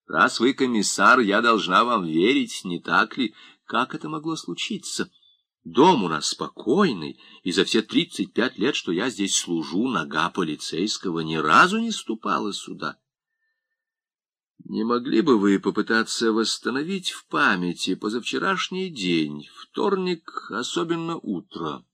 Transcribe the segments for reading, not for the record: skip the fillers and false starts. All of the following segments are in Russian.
Раз вы комиссар, я должна вам верить, не так ли? Как это могло случиться? Дом у нас спокойный, и за все 35 лет, что я здесь служу, нога полицейского ни разу не ступала сюда. Не могли бы вы попытаться восстановить в памяти позавчерашний день, вторник, особенно утро?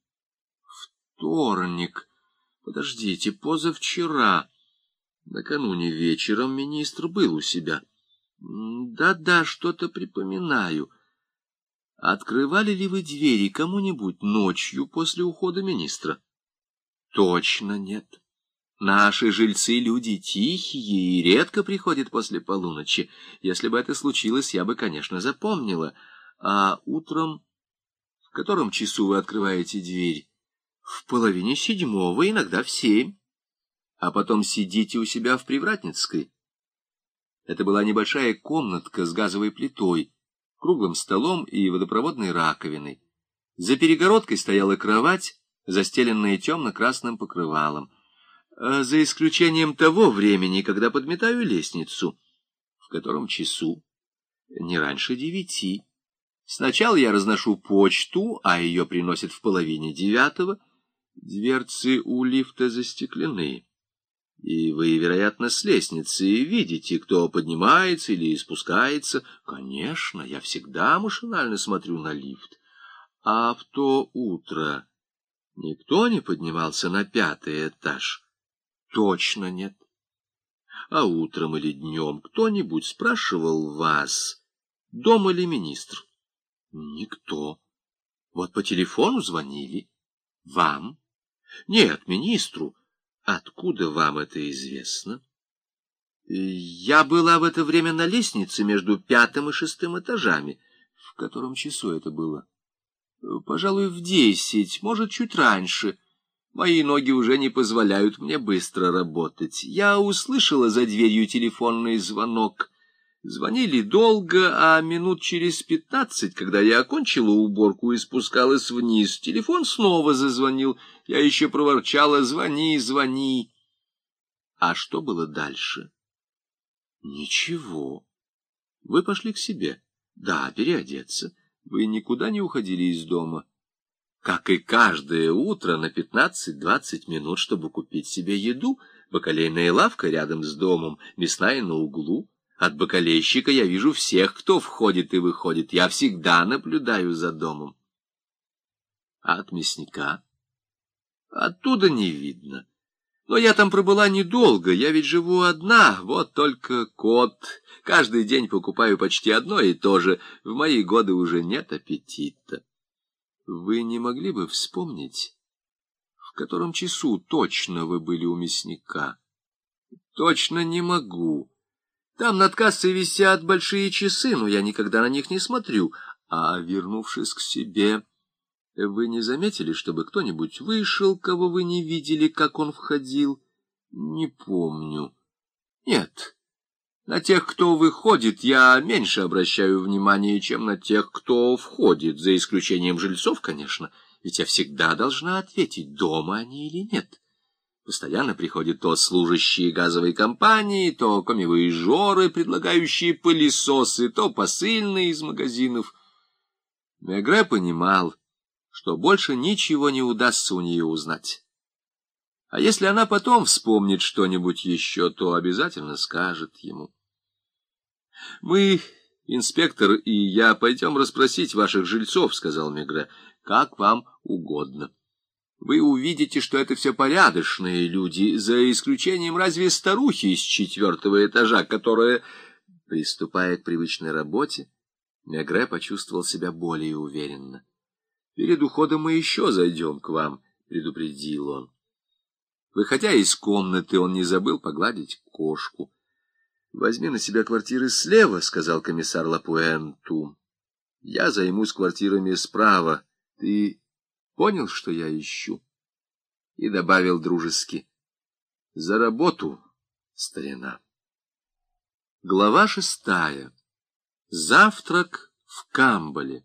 Вторник. Подождите, позавчера. Накануне вечером министр был у себя. Да-да, что-то припоминаю. Открывали ли вы двери кому-нибудь ночью после ухода министра? Точно нет. Наши жильцы люди тихие и редко приходят после полуночи. Если бы это случилось, я бы, конечно, запомнила. А утром... В котором часу вы открываете дверь? В 6:30, иногда в 7. А потом сидите у себя в Привратницкой. Это была небольшая комнатка с газовой плитой, круглым столом и водопроводной раковиной. За перегородкой стояла кровать, застеленная темно-красным покрывалом. За исключением того времени, когда подметаю лестницу. В котором часу? Не раньше 9. Сначала я разношу почту, а ее приносят в 8:30. Дверцы у лифта застеклены. И вы, вероятно, с лестницы видите, кто поднимается или спускается. Конечно, я всегда машинально смотрю на лифт. А в то утро никто не поднимался на 5-й этаж? Точно нет. А утром или днем кто-нибудь спрашивал вас, дома ли министр? Никто. Вот по телефону звонили. Вам? Нет, министру. Откуда вам это известно? Я была в это время на лестнице между 5-м и 6-м этажами. В котором часу это было? Пожалуй, в 10, может, чуть раньше. Мои ноги уже не позволяют мне быстро работать. Я услышала за дверью телефонный звонок. Звонили долго, а минут через 15, когда я окончила уборку и спускалась вниз, телефон снова зазвонил. Я еще проворчала: «Звони, звони». А что было дальше? Ничего. Вы пошли к себе. Да, переодеться. Вы никуда не уходили из дома. Как и каждое утро на 15-20 минут, чтобы купить себе еду. Бакалейная лавка рядом с домом, мясная на углу. От бакалейщика я вижу всех, кто входит и выходит. Я всегда наблюдаю за домом. А от мясника? Оттуда не видно. Но я там пробыла недолго, я ведь живу одна, вот только кот. Каждый день покупаю почти одно и то же. В мои годы уже нет аппетита. Вы не могли бы вспомнить, в котором часу точно вы были у мясника? Точно не могу. Там над кассой висят большие часы, но я никогда на них не смотрю. А вернувшись к себе, вы не заметили, чтобы кто-нибудь вышел, кого вы не видели, как он входил? Не помню. Нет. На тех, кто выходит, я меньше обращаю внимания, чем на тех, кто входит, за исключением жильцов, конечно. Ведь я всегда должна ответить, дома они или нет. Постоянно приходят то служащие газовой компании, то коммивояжеры, предлагающие пылесосы, то посыльные из магазинов. Мегре понимал, что больше ничего не удастся у нее узнать. А если она потом вспомнит что-нибудь еще, то обязательно скажет ему. «Мы, инспектор и я, пойдем расспросить ваших жильцов», — сказал Мегре, — «как вам угодно. Вы увидите, что это все порядочные люди, за исключением разве старухи из 4-го этажа, которая...» Приступая к привычной работе, Мегре почувствовал себя более уверенно. «Перед уходом мы еще зайдем к вам», — предупредил он. Выходя из комнаты, он не забыл погладить кошку. «Возьми на себя квартиры слева», — сказал комиссар Лапуэнту. «Я займусь квартирами справа. Ты понял, что я ищу?» И добавил дружески: «За работу, старина». Глава 6. Завтрак в Камбале.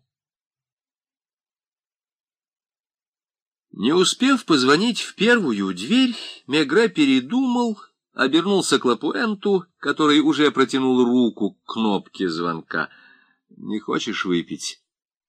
Не успев позвонить в первую дверь, Мегре передумал, обернулся к Лапуэнту, который уже протянул руку к кнопке звонка. — Не хочешь выпить?